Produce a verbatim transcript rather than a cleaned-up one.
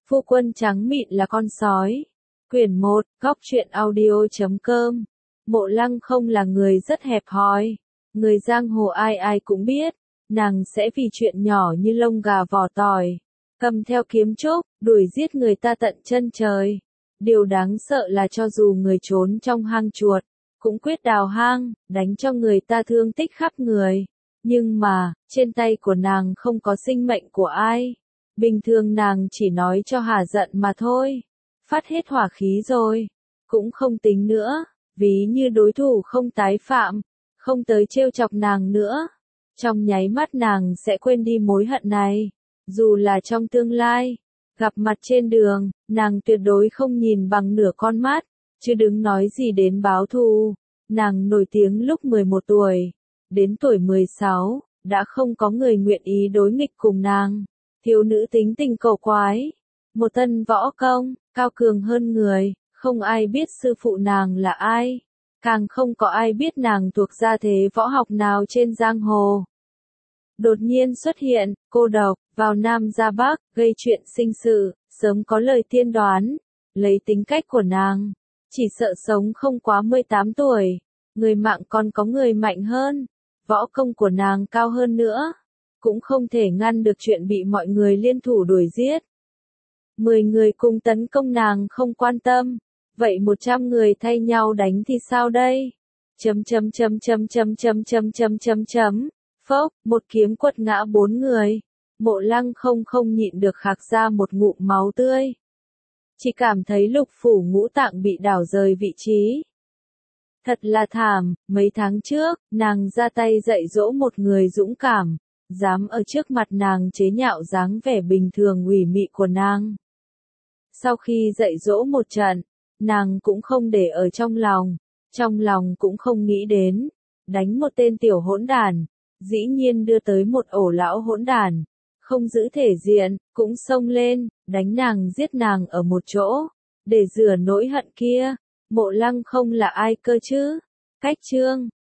Phu quân trắng mịn là con sói. Quyển một, góc truyện audio chấm com. Mộ Lăng không là người rất hẹp hòi. Người giang hồ ai ai cũng biết, nàng sẽ vì chuyện nhỏ như lông gà vỏ tỏi, cầm theo kiếm trúc, đuổi giết người ta tận chân trời. Điều đáng sợ là cho dù người trốn trong hang chuột, cũng quyết đào hang, đánh cho người ta thương tích khắp người. Nhưng mà, trên tay của nàng không có sinh mệnh của ai. Bình thường nàng chỉ nói cho hả giận mà thôi. Phát hết hỏa khí rồi, cũng không tính nữa, ví như đối thủ không tái phạm, không tới trêu chọc nàng nữa. Trong nháy mắt nàng sẽ quên đi mối hận này. Dù là trong tương lai, gặp mặt trên đường, nàng tuyệt đối không nhìn bằng nửa con mắt, chứ đừng nói gì đến báo thù. Nàng nổi tiếng lúc mười một tuổi, đến tuổi mười sáu, đã không có người nguyện ý đối nghịch cùng nàng. Thiếu nữ tính tình cổ quái, một thân võ công, cao cường hơn người, không ai biết sư phụ nàng là ai, càng không có ai biết nàng thuộc gia thế võ học nào trên giang hồ. Đột nhiên xuất hiện, cô độc, vào Nam ra Bắc, gây chuyện sinh sự, sớm có lời tiên đoán, lấy tính cách của nàng, chỉ sợ sống không quá mười tám tuổi, người mạng còn có người mạnh hơn, võ công của nàng cao hơn nữa, cũng không thể ngăn được chuyện bị mọi người liên thủ đuổi giết. Mười người cùng tấn công nàng không quan tâm, vậy một trăm người thay nhau đánh thì sao đây? Chấm chấm chấm chấm chấm chấm chấm chấm chấm chấm. Phốc, một kiếm quật ngã bốn người. Mộ Lăng không không nhịn được khạc ra một ngụm máu tươi. Chỉ cảm thấy lục phủ ngũ tạng bị đảo rời vị trí. Thật là thảm, mấy tháng trước, nàng ra tay dạy dỗ một người dũng cảm, dám ở trước mặt nàng chế nhạo dáng vẻ bình thường ủy mị của nàng. Sau khi dạy dỗ một trận, nàng cũng không để ở trong lòng, trong lòng cũng không nghĩ đến, đánh một tên tiểu hỗn đản, dĩ nhiên đưa tới một ổ lão hỗn đản, không giữ thể diện, cũng xông lên, đánh nàng giết nàng ở một chỗ, để rửa nỗi hận kia. Mộ Lăng không là ai cơ chứ? Cách chương